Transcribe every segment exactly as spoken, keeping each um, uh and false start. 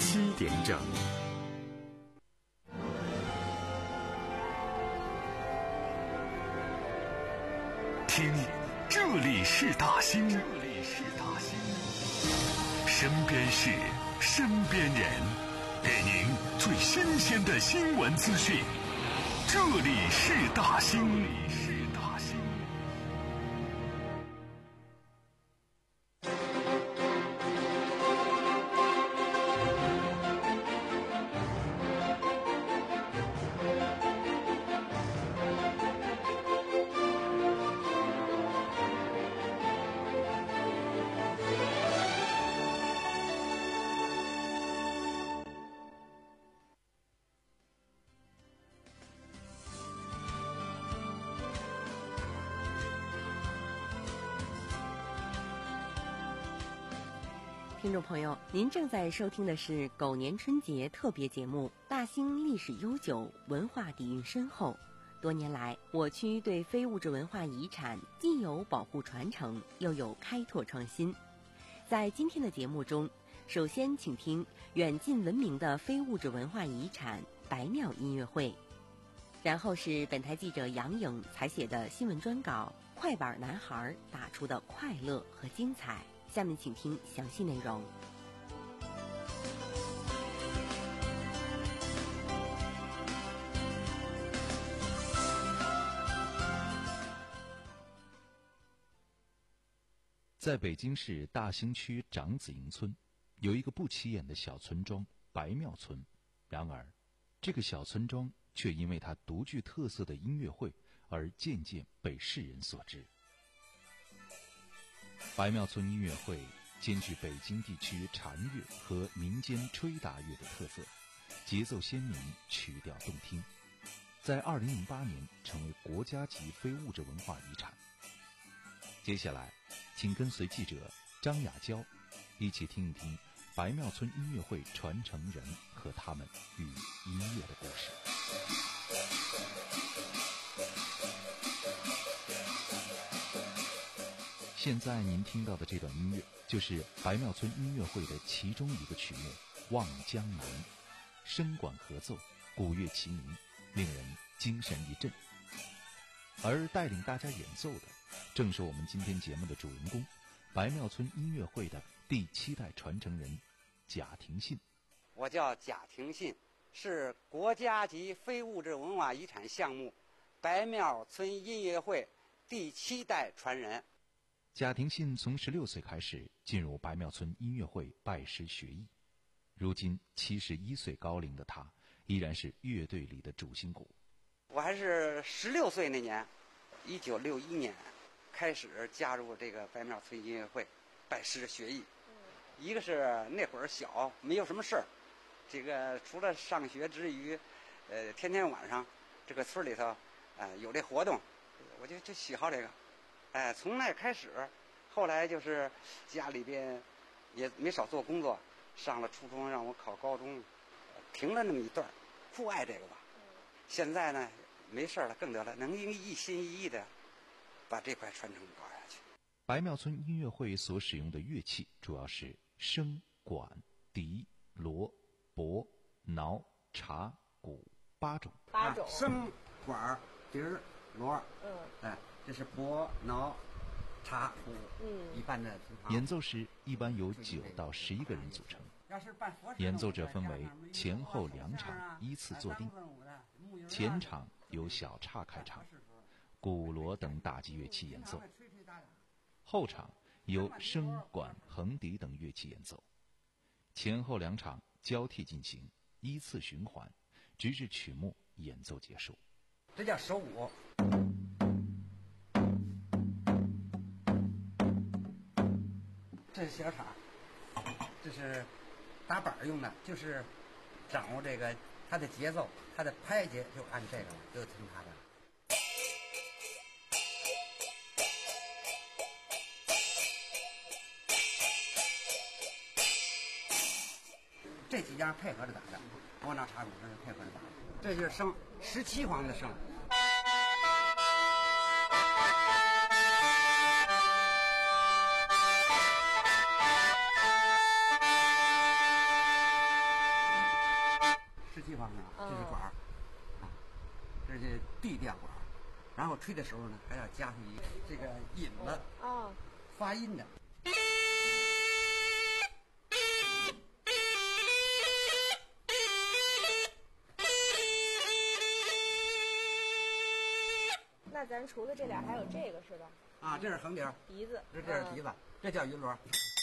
七点整。听，这里是大兴，这里是大兴，身边事，身边人，给您最新鲜的新闻资讯。这里是大兴，这里是大兴。 听众朋友，您正在收听的是狗年春节特别节目。大兴历史悠久，文化底蕴深厚，多年来我区对非物质文化遗产既有保护传承，又有开拓创新。在今天的节目中，首先请听远近闻名的非物质文化遗产白庙音乐会，然后是本台记者杨颖采写的新闻专稿《快板男孩打出的快乐和精彩》。下面请听详细内容。 在北京市大兴区长子营村，有一个不起眼的小村庄白庙村。然而，这个小村庄却因为它独具特色的音乐会而渐渐被世人所知。白庙村音乐会兼具北京地区禅乐和民间吹打乐的特色，节奏鲜明，曲调动听，在二零零八年成为国家级非物质文化遗产。接下来请跟随记者张雅娇一起听一听白庙村音乐会传承人和他们与音乐的故事。现在您听到的这段音乐就是白庙村音乐会的其中一个曲目《望江南》，声管合奏，鼓乐齐鸣，令人精神一振。而带领大家演奏的正是我们今天节目的主人公，白庙村音乐会的第七代传承人贾廷信。 我叫贾廷信，是国家级非物质文化遗产项目白庙村音乐会第七代传人。 贾廷信从十六岁开始进入白庙村音乐会拜师学艺，如今七十一岁高龄的他，依然是乐队里的主心骨。 我还是十六岁那年，一九六一年开始加入这个白庙村音乐会，拜师学艺。一个是那会儿小，没有什么事儿，这个除了上学之余，呃，天天晚上这个村里头，呃，有这活动，我就就喜好这个。哎，从那开始，后来就是家里边也没少做工作，上了初中让我考高中，停了那么一段，酷爱这个吧。现在呢，没事了，更得了，能一心一意的把这块传承搞下去。 白庙村音乐会所使用的乐器主要是笙、管、笛、锣、钹、挠、茶、鼓八种。 八种。笙、管、笛、锣。嗯。哎。这是钹、挠、茶、鼓，嗯，一般的平常。 演奏时一般由九到十一个人组成，演奏者分为前后两场依次坐定，前场由小岔开场，鼓、锣等打击乐器演奏，后场由笙、管、横笛等乐器演奏，前后两场交替进行，依次循环，直至曲目演奏结束。 这叫手舞。这是小场，这是打板用的，就是掌握这个它的节奏，它的拍节就按这个了，就听它的。这几样配合着打的，拨拿茶鼓这是配合着打的。这就是笙，十七簧的笙。 地方呢，这是管儿，啊，这是 D 调管儿，然后吹的时候呢，还要加上一个这个引子，啊，发音的。 那咱除了这俩，还有这个是吧？ 啊，这是横笛， 笛子， 这这是笛子，嗯、这叫云锣。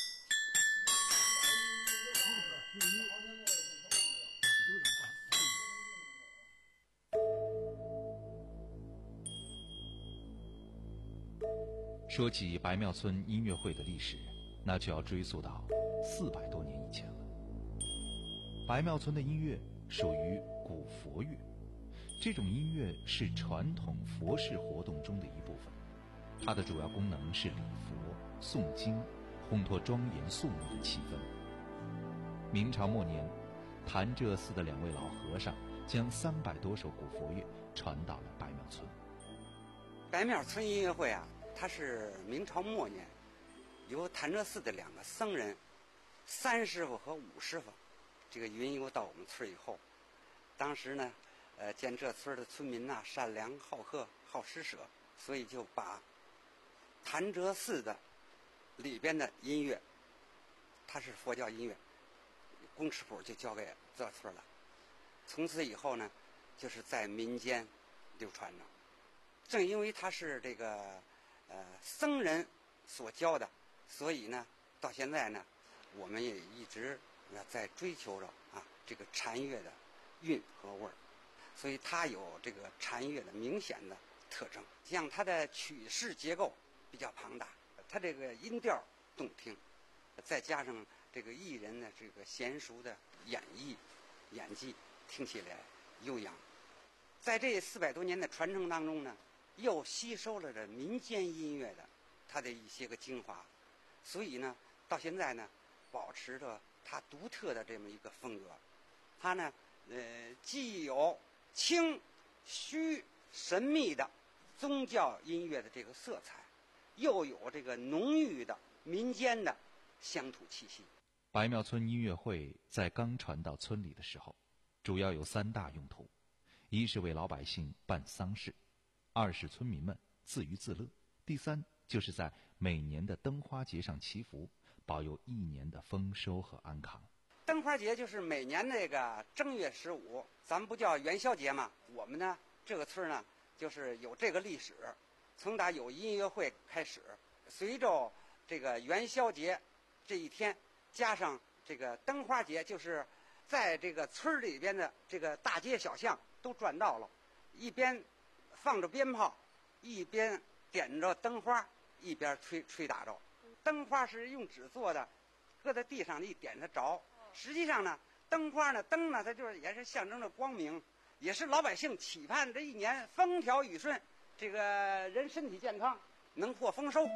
说起白庙村音乐会的历史，那就要追溯到四百多年以前了。白庙村的音乐属于古佛乐，这种音乐是传统佛事活动中的一部分，它的主要功能是礼佛、诵经，烘托庄严肃穆的气氛。明朝末年，潭柘寺的两位老和尚将三百多首古佛乐传到了白庙村。 白庙村音乐会啊，它是明朝末年由潭柘寺的两个僧人三师傅和五师傅这个云游到我们村以后，当时呢呃，见这村的村民呐、啊、善良好客好施舍，所以就把潭柘寺的里边的音乐，它是佛教音乐，公尺谱就交给这村了。从此以后呢，就是在民间流传着。正因为它是这个呃僧人所教的，所以呢，到现在呢，我们也一直在追求着啊这个禅乐的韵和味儿。所以它有这个禅乐的明显的特征，像它的曲式结构比较庞大，它这个音调动听，再加上这个艺人的这个娴熟的演绎演技，听起来悠扬。在这四百多年的传承当中呢，又吸收了这民间音乐的它的一些个精华，所以呢，到现在呢，保持着它独特的这么一个风格。它呢，呃，既有清虚神秘的宗教音乐的这个色彩，又有这个浓郁的民间的乡土气息。 白庙村音乐会在刚传到村里的时候，主要有三大用途：一是为老百姓办丧事，二是村民们自娱自乐，第三就是在每年的灯花节上祈福，保佑一年的丰收和安康。 灯花节就是每年那个正月十五，咱们不叫元宵节嘛？我们呢，这个村呢，就是有这个历史。从打有音乐会开始，随着这个元宵节这一天，加上这个灯花节，就是在这个村里边的这个大街小巷都转到了，一边放着鞭炮，一边点着灯花，一边吹吹打着。灯花是用纸做的，搁在地上一点它着。实际上呢，灯花呢，灯呢，它就是也是象征着光明，也是老百姓期盼这一年风调雨顺，这个人身体健康，能获丰收。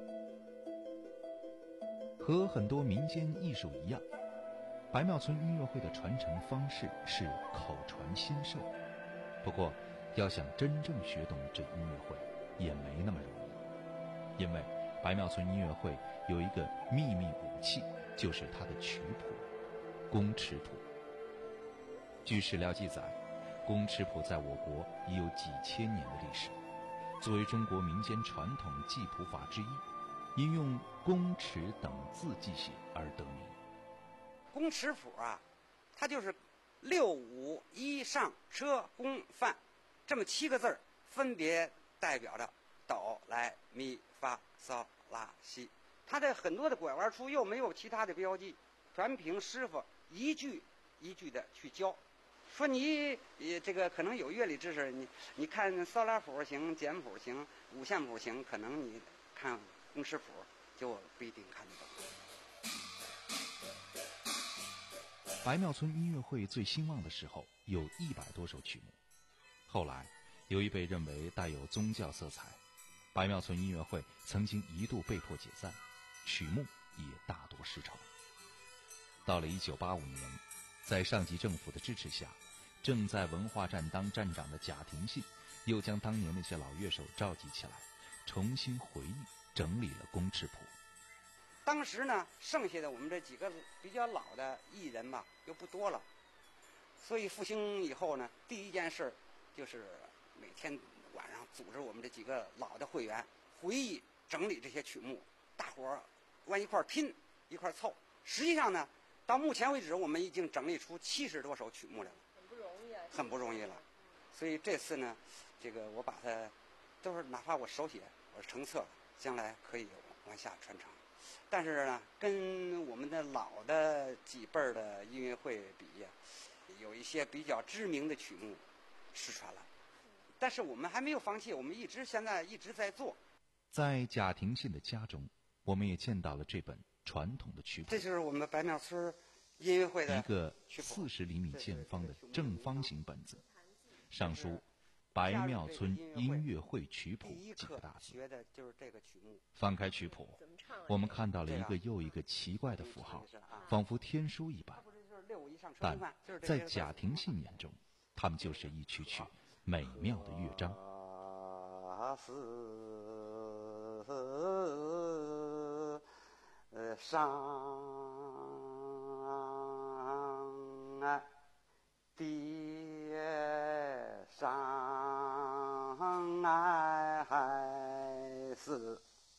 和很多民间艺术一样，白庙村音乐会的传承方式是口传心授。不过，要想真正学懂这音乐会，也没那么容易，因为白庙村音乐会有一个秘密武器，就是它的曲谱。公尺谱。据史料记载，公尺谱在我国已有几千年的历史，作为中国民间传统记谱法之一，因用公尺等字记写而得名。 公尺谱啊，它就是六五一上车公范这么七个字儿，分别代表着哆来咪发嗦拉西。它的很多的拐弯处又没有其他的标记，全凭师傅一句一句的去教。说你也这个可能有乐理知识，你你看骚拉谱行，简谱行，五线谱行，可能你看公尺谱就不一定看得懂。 白庙村音乐会最兴旺的时候有一百多首曲目，后来由于被认为带有宗教色彩，白庙村音乐会曾经一度被迫解散，曲目也大多失传。到了一九八五年，在上级政府的支持下，正在文化站当站长的贾廷信又将当年那些老乐手召集起来，重新回忆整理了公尺谱。 当时呢，剩下的我们这几个比较老的艺人嘛，又不多了， 所以复兴以后呢，第一件事就是每天晚上组织我们这几个老的会员回忆整理这些曲目，大伙儿往一块儿拼，一块儿凑。实际上呢，到目前为止，我们已经整理出七十多首曲目来了， 很不容易啊， 很不容易了。所以这次呢，这个我把它都是哪怕我手写，我成册了，将来可以往下传承。但是呢，跟我们的老的几辈儿的音乐会比呀，有一些比较知名的曲目失传了。但是我们还没有放弃，我们一直现在一直在做。 在贾廷信的家中，我们也见到了这本传统的曲谱。 这就是我们白庙村音乐会的一个四十厘米见方的正方形本子，上书“白庙村音乐会曲谱”几个大字。 学的就是这个曲目。 翻开曲谱，我们看到了一个又一个奇怪的符号，仿佛天书一般。但在贾廷信眼中，它们就是一曲曲美妙的乐章。 呃，上叠上来还是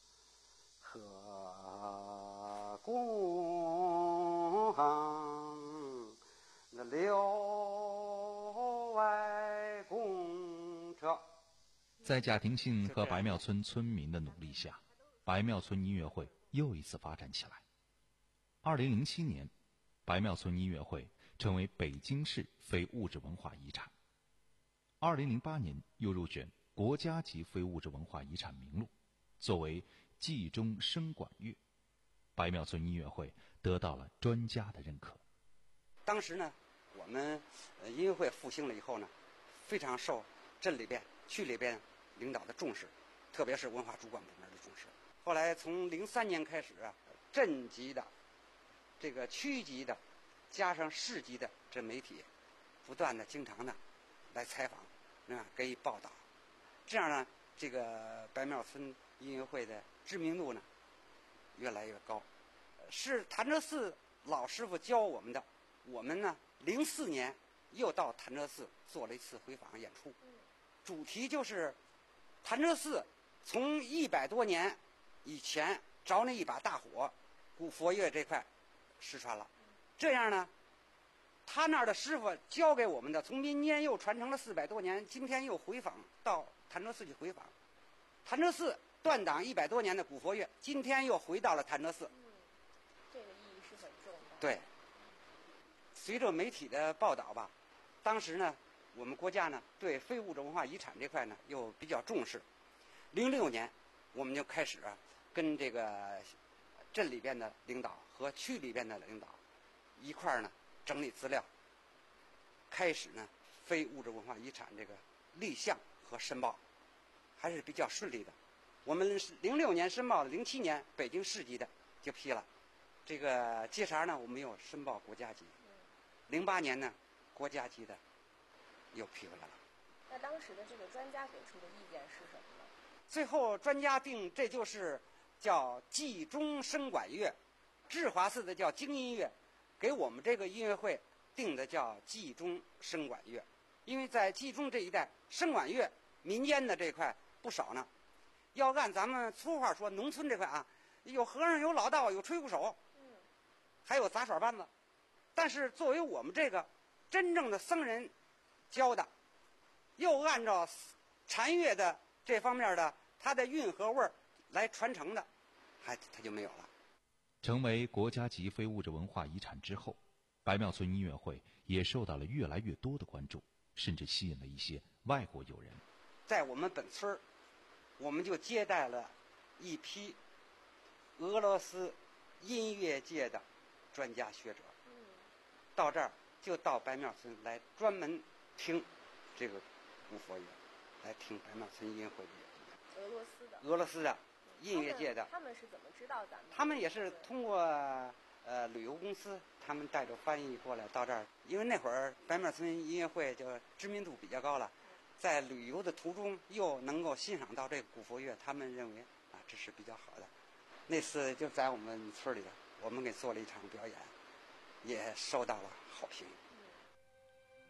和公那六外公车。 在贾廷信和白庙村村民的努力下，白庙村音乐会又一次发展起来。二零零七年，白庙村音乐会成为北京市非物质文化遗产。二零零八年又入选国家级非物质文化遗产名录，作为冀中声管乐，白庙村音乐会得到了专家的认可。 当时呢，我们呃音乐会复兴了以后呢，非常受镇里边、区里边领导的重视，特别是文化主管部门的重视。后来从零三年开始啊，镇级的、这个区级的，加上市级的这媒体，不断的、经常的来采访，啊，给予报道。这样呢，这个白庙村音乐会的知名度呢，越来越高。是潭柘寺老师傅教我们的。我们呢，零四年又到潭柘寺做了一次回访演出，主题就是潭柘寺从一百多年以前着那一把大火，古佛乐这块失传了。这样呢，他那儿的师傅教给我们的，从民间又传承了四百多年，今天又回访到潭柘寺去回访。潭柘寺断档一百多年的古佛乐，今天又回到了潭柘寺。 嗯，这个意义是很重的。 对。随着媒体的报道吧，当时呢，我们国家呢对非物质文化遗产这块呢又比较重视。零六年，我们就开始啊，跟这个镇里边的领导和区里边的领导一块儿呢整理资料，开始呢非物质文化遗产这个立项和申报，还是比较顺利的。我们零六年申报的，零七年北京市级的就批了。这个接茬呢，我们又申报国家级。零八年呢，国家级的又批回来了。 那当时的这个专家给出的意见是什么呢？ 最后专家定这就是叫冀中声管乐，智华寺的叫京音乐，给我们这个音乐会定的叫冀中声管乐。因为在冀中这一带，声管乐民间的这块不少呢。要按咱们粗话说，农村这块啊，有和尚，有老道，有吹鼓手， 嗯， 还有杂耍班子。但是作为我们这个真正的僧人教的，又按照禅乐的这方面的它的韵和味儿来传承的，还它就没有了。 成为国家级非物质文化遗产之后，白庙村音乐会也受到了越来越多的关注，甚至吸引了一些外国友人。 在我们本村儿，我们就接待了一批俄罗斯音乐界的专家学者。到这儿就到白庙村来专门听这个古佛乐，来听白庙村音乐会的俄罗斯的俄罗斯的音乐界的。 他们是怎么知道咱们？ 他们也是通过呃旅游公司，他们带着翻译过来到这儿，因为那会儿白庙村音乐会就知名度比较高了，在旅游的途中又能够欣赏到这个古佛乐，他们认为啊这是比较好的。那次就在我们村里，我们给做了一场表演，也受到了好评。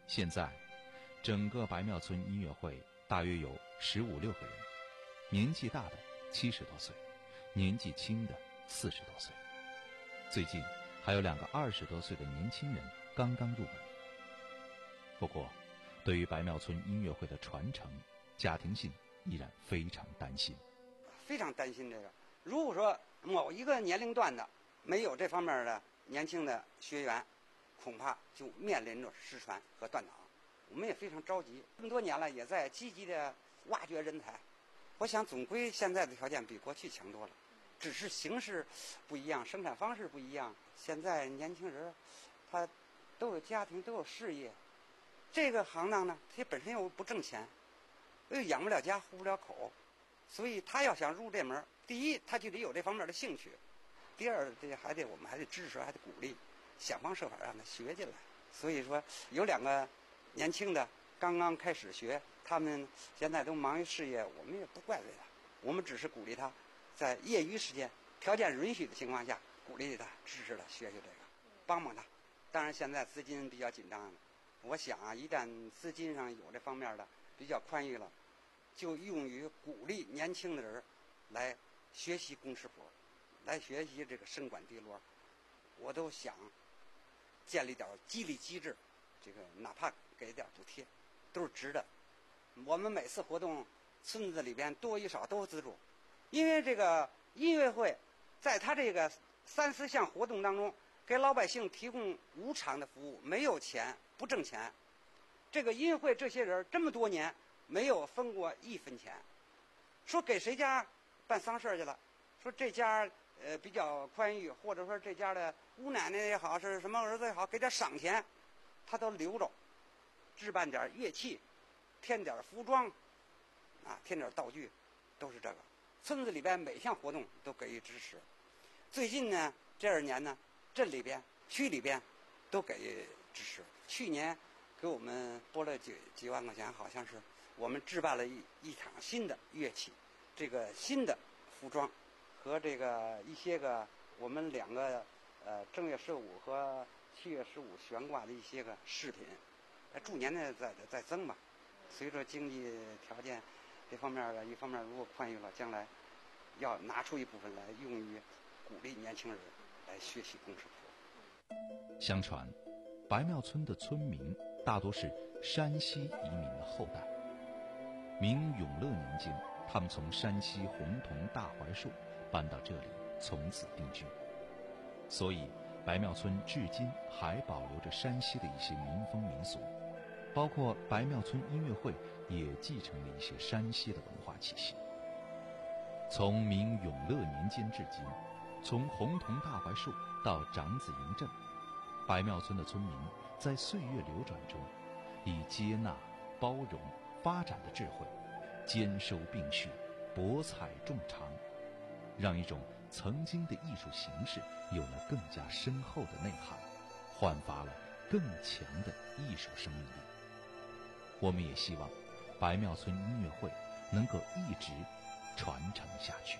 现在，整个白庙村音乐会大约有十五六个人，年纪大的七十多岁，年纪轻的四十多岁。最近还有两个二十多岁的年轻人刚刚入门。不过，对于白庙村音乐会的传承，贾廷信依然非常担心。 非常担心这个。如果说某一个年龄段的没有这方面的年轻的学员，恐怕就面临着失传和断档。我们也非常着急，这么多年了，也在积极的挖掘人才。我想总归现在的条件比过去强多了，只是形式不一样，生产方式不一样。现在年轻人他都有家庭，都有事业，这个行当呢，他本身又不挣钱，又养不了家，糊不了口，所以他要想入这门，第一他就得有这方面的兴趣，第二这还得我们还得支持，还得鼓励，想方设法让他学进来。所以说有两个年轻的刚刚开始学，他们现在都忙于事业，我们也不怪罪他，我们只是鼓励他在业余时间条件允许的情况下，鼓励他支持他学学这个，帮帮他。当然现在资金比较紧张，我想啊，一旦资金上有这方面的比较宽裕了，就用于鼓励年轻的人来学习公式谱，来学习这个声管滴锣。我都想建立点激励机制，这个哪怕给点补贴都是值的。我们每次活动村子里边多与少都资助，因为这个音乐会在他这个三四项活动当中给老百姓提供无偿的服务，没有钱，不挣钱。这个音乐会这些人这么多年没有分过一分钱，说给谁家办丧事去了，说这家呃比较宽裕，或者说这家的姑奶奶也好，是什么儿子也好，给点赏钱，他都留着，置办点乐器，添点服装，啊，添点道具，都是这个。村子里边每项活动都给予支持。最近呢，这二年呢，镇里边、区里边都给予支持。去年给我们拨了几几万块钱，好像是我们置办了一一场新的乐器，这个新的服装和这个一些个我们两个呃正月十五和七月十五悬挂的一些个饰品，呃，逐年的在在增吧。随着经济条件这方面的一方面如果宽裕了，将来要拿出一部分来用于鼓励年轻人来学习公式谱。 相传，白庙村的村民大多是山西移民的后代。明永乐年间，他们从山西洪洞大槐树搬到这里，从此定居。所以，白庙村至今还保留着山西的一些民风民俗，包括白庙村音乐会也继承了一些山西的文化气息。从明永乐年间至今，从洪洞大槐树到长子营镇，白庙村的村民在岁月流转中，以接纳、包容、发展的智慧，兼收并蓄，博采众长，让一种曾经的艺术形式有了更加深厚的内涵，焕发了更强的艺术生命力。我们也希望白庙村音乐会能够一直传承下去。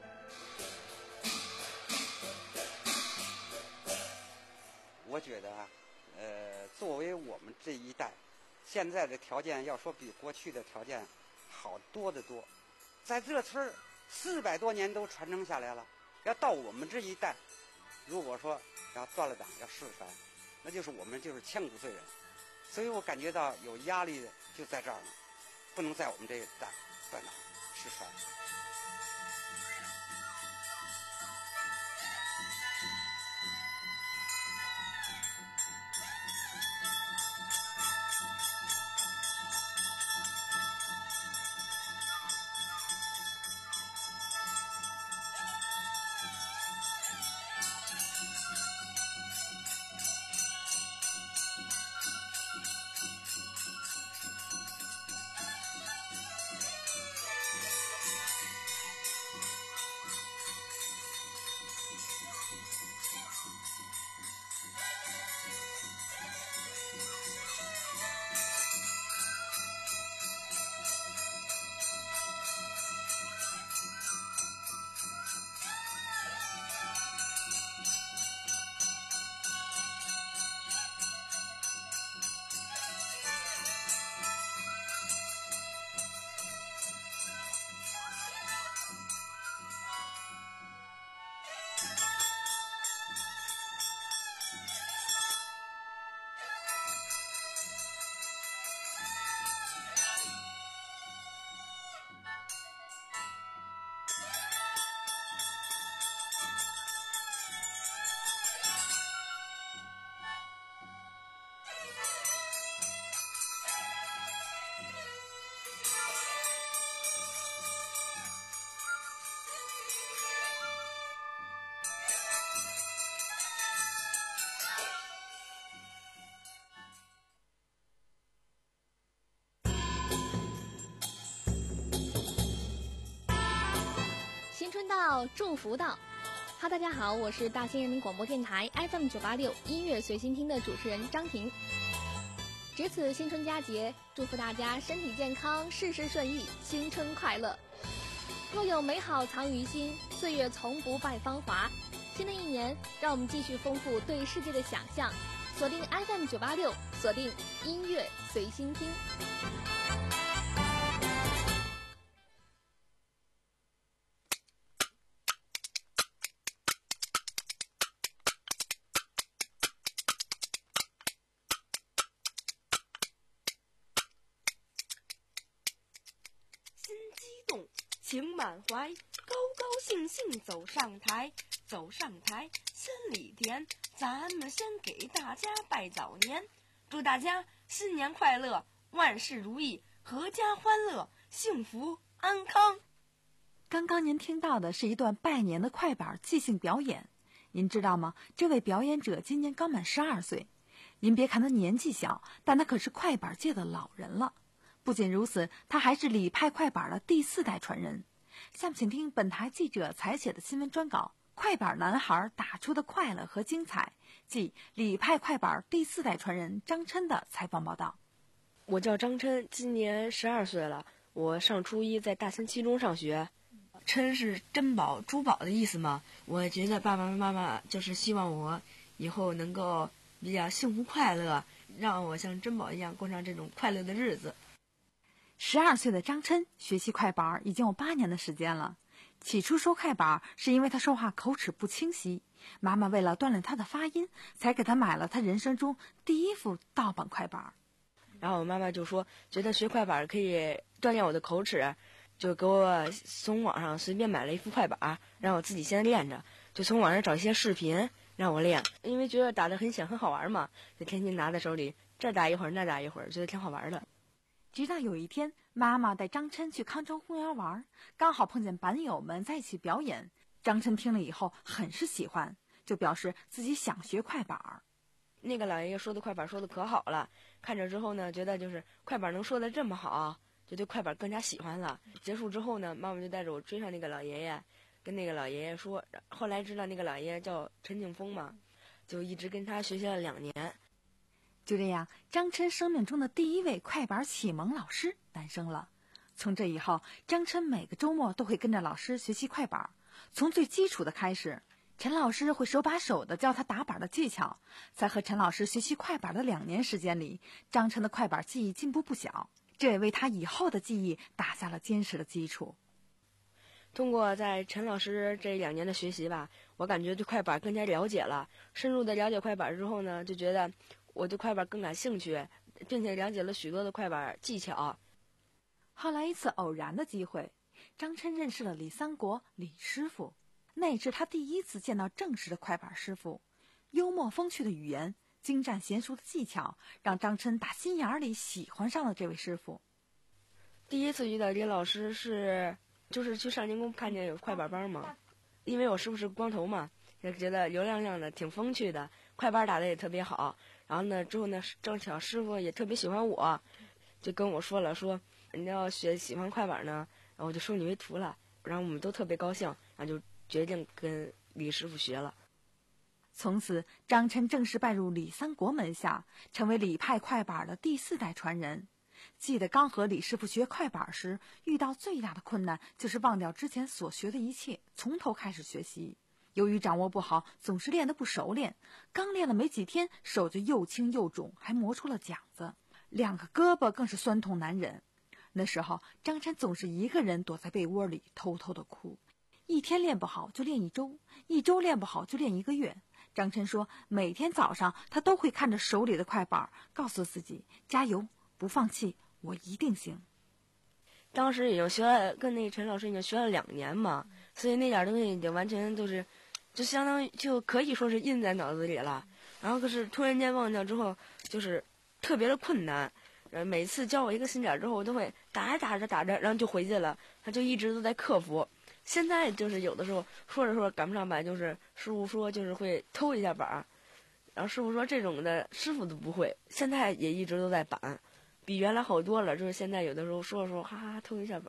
我觉得啊，呃，作为我们这一代，现在的条件要说比过去的条件好多得多，在这村儿四百多年都传承下来了。要到我们这一代，如果说要断了档要失传，那就是我们就是千古罪人。所以我感觉到有压力的就在这儿呢，不能在我们这一代断档失传。 天到，祝福到。哈，大家好，我是大兴人民广播电台 F M 九八六音乐随心听的主持人张婷。值此新春佳节，祝福大家身体健康，事事顺意，新春快乐。若有美好藏于心，岁月从不败芳华。新的一年，让我们继续丰富对世界的想象。锁定 F M 九八六，锁定音乐随心听。 情满怀，高高兴兴走上台，走上台，心里甜。咱们先给大家拜早年，祝大家新年快乐，万事如意，阖家欢乐，幸福安康。 刚刚您听到的是一段拜年的快板即兴表演，您知道吗？这位表演者今年刚满十二岁。您别看他年纪小，但他可是快板界的老人了。不仅如此，他还是李派快板的第四代传人。下面请听本台记者采写的新闻专稿《快板男孩打出的快乐和精彩》，即李派快板第四代传人张琛的采访报道。 我叫张琛，今年十二岁了，我上初一，在大兴七中上学。琛是珍宝、珠宝的意思嘛？我觉得爸爸妈妈就是希望我以后能够比较幸福快乐，让我像珍宝一样过上这种快乐的日子。 十二岁的张琛学习快板已经有八年的时间了。起初说快板是因为他说话口齿不清晰，妈妈为了锻炼他的发音，才给他买了他人生中第一副盗版快板。 然后我妈妈就说，觉得学快板可以锻炼我的口齿，就给我从网上随便买了一副快板，让我自己先练着，就从网上找一些视频让我练，因为觉得打得很响很好玩嘛，就天天拿在手里，这打一会儿那打一会儿，觉得挺好玩的。 直到有一天，妈妈带张琛去康庄公园玩，刚好碰见板友们在一起表演。张琛听了以后很是喜欢，就表示自己想学快板。 那个老爷爷说的快板说的可好了，看着之后呢，觉得就是快板能说的这么好，就对快板更加喜欢了。结束之后呢，妈妈就带着我追上那个老爷爷，跟那个老爷爷说，后来知道那个老爷爷叫陈景峰嘛，就一直跟他学习了两年。 就这样，张琛生命中的第一位快板启蒙老师诞生了。从这以后，张琛每个周末都会跟着老师学习快板，从最基础的开始。陈老师会手把手地教他打板的技巧，在和陈老师学习快板的两年时间里，张琛的快板技艺进步不小，这也为他以后的技艺打下了坚实的基础。 通过在陈老师这两年的学习吧，我感觉对快板更加了解了。深入的了解快板之后呢，就觉得我对快板更感兴趣，并且了解了许多的快板技巧。 后来一次偶然的机会，张琛认识了李三国李师傅，那是他第一次见到正式的快板师傅。幽默风趣的语言，精湛娴熟的技巧，让张琛打心眼里喜欢上了这位师傅。 第一次遇到李老师是就是去少年宫看见有快板班嘛，因为我师傅是光头嘛，就觉得油亮亮的挺风趣的，快板打的也特别好。然后呢之后呢，正巧师傅也特别喜欢我，就跟我说了，说你要学喜欢快板呢，然后我就收你为徒了。然后我们都特别高兴，然后就决定跟李师傅学了。 从此张琛正式拜入李三国门下，成为李派快板的第四代传人。记得刚和李师傅学快板时，遇到最大的困难就是忘掉之前所学的一切，从头开始学习。由于掌握不好，总是练得不熟练，刚练了没几天，手就又青又肿，还磨出了茧子，两个胳膊更是酸痛难忍。那时候张琛总是一个人躲在被窝里偷偷的哭，一天练不好就练一周，一周练不好就练一个月。张琛说，每天早上他都会看着手里的快板，告诉自己加油，不放弃，我一定行。 当时已经学了，跟那陈老师已经学了两年嘛，所以那点东西已经完全都是就相当于就可以说是印在脑子里了。然后可是突然间忘掉之后，就是特别的困难。呃，每次教我一个新点之后，我都会打着打着打着，然后就回去了。他就一直都在克服。现在就是有的时候说着说着赶不上板，就是师傅说就是会偷一下板，然后师傅说这种的师傅都不会，现在也一直都在板，比原来好多了。就是现在有的时候说着说哈哈偷一下板，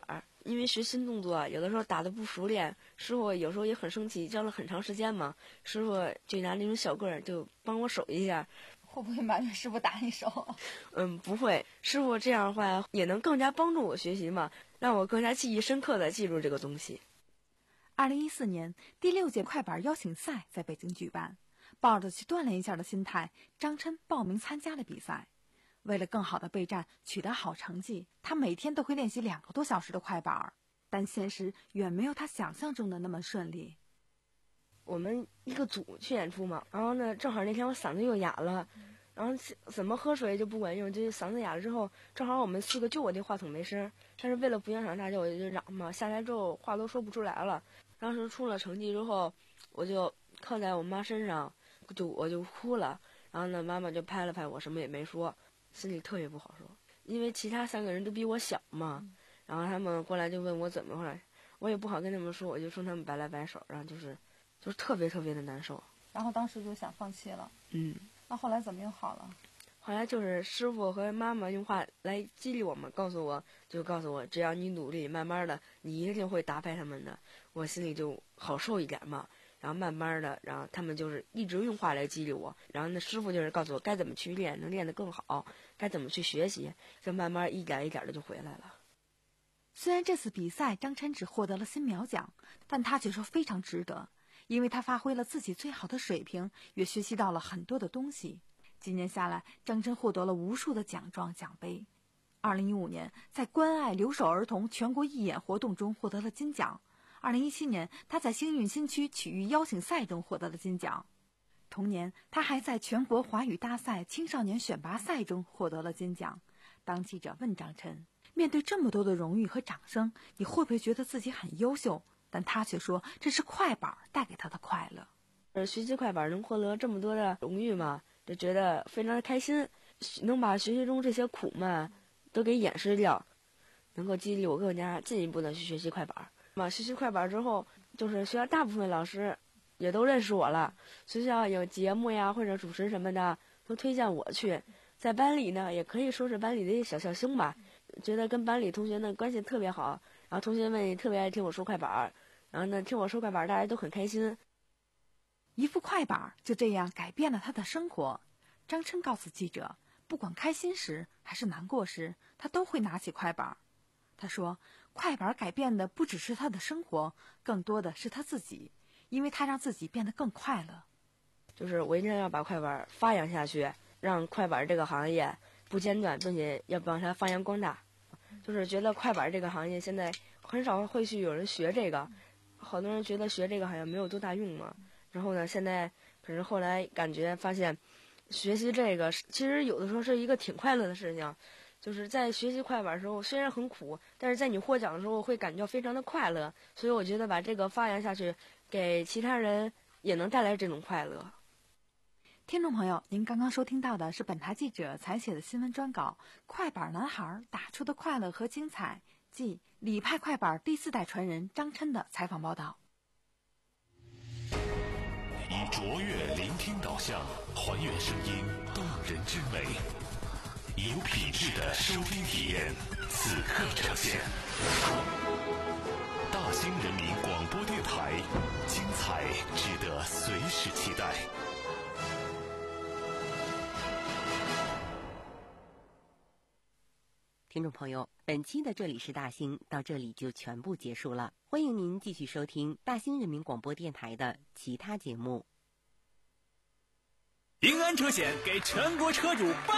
因为学新动作，有的时候打的不熟练，师傅有时候也很生气，教了很长时间嘛，师傅就拿那种小棍儿就帮我守一下。 会不会埋怨师傅打你手？ 嗯，不会，师傅这样的话也能更加帮助我学习嘛，让我更加记忆深刻的记住这个东西。 二零一四年，第六届快板邀请赛在北京举办，抱着去锻炼一下的心态，张琛报名参加了比赛。为了更好的备战，取得好成绩，他每天都会练习两个多小时的快板，但现实远没有他想象中的那么顺利。 我们一个组去演出嘛，然后呢，正好那天我嗓子又哑了，然后怎么喝水就不管用，就嗓子哑了之后，正好我们四个就我这话筒没声，但是为了不影响大家，我就嚷嘛，下来之后话都说不出来了。当时出了成绩之后，我就靠在我妈身上，就我就哭了，然后呢，妈妈就拍了拍我，什么也没说。心里特别不好受，因为其他三个人都比我小嘛，然后他们过来就问我怎么回来，我也不好跟他们说，我就冲他们摆来摆手，然后就是就是特别特别的难受， 然后当时就想放弃了。 嗯， 那后来怎么又好了？ 后来就是师傅和妈妈用话来激励我们，告诉我就告诉我，只要你努力，慢慢的你一定会打败他们的，我心里就好受一点嘛。然后慢慢的，然后他们就是一直用话来激励我，然后那师傅就是告诉我该怎么去练，能练得更好，该怎么去学习，就慢慢一点一点的就回来了。 虽然这次比赛张琛只获得了新苗奖，但他却说非常值得，因为他发挥了自己最好的水平，也学习到了很多的东西。几年下来，张琛获得了无数的奖状奖杯。二零一五年，在关爱留守儿童全国义演活动中获得了金奖。二零一七年，他在星运新区曲艺邀请赛中获得了金奖。同年，他还在全国华语大赛青少年选拔赛中获得了金奖。当记者问张琛，面对这么多的荣誉和掌声，你会不会觉得自己很优秀？但他却说，这是快板带给他的快乐。 呃，学习快板能获得这么多的荣誉嘛，就觉得非常的开心，能把学习中这些苦嘛都给掩饰掉，能够激励我更加进一步的去学习快板。嘛，学习快板之后，就是学校大部分老师也都认识我了，学校有节目呀或者主持什么的都推荐我去，在班里呢也可以说是班里的一小笑星吧，觉得跟班里同学呢关系特别好，然后同学们也特别爱听我说快板，然后呢听我说快板大家都很开心。 一副快板就这样改变了他的生活。张琛告诉记者，不管开心时还是难过时，他都会拿起快板。他说，快板改变的不只是他的生活，更多的是他自己，因为他让自己变得更快乐。 就是我一定要把快板发扬下去，让快板这个行业不间断，并且要帮它发扬光大。就是觉得快板这个行业现在很少会去有人学这个，好多人觉得学这个好像没有多大用嘛。然后呢，现在可是后来感觉发现，学习这个其实有的时候是一个挺快乐的事情。就是在学习快板的时候，虽然很苦，但是在你获奖的时候会感觉非常的快乐。所以我觉得把这个发扬下去，给其他人也能带来这种快乐。 听众朋友，您刚刚收听到的是本台记者采写的新闻专稿《快板男孩打出的快乐和精彩》，即李派快板第四代传人张琛的采访报道。 以卓越聆听导向，还原声音动人之美。有品质的收听体验，此刻呈现。大兴人民广播电台，精彩值得随时期待。 听众朋友，本期的这里是大兴到这里就全部结束了，欢迎您继续收听大兴人民广播电台的其他节目。 平安车险给全国车主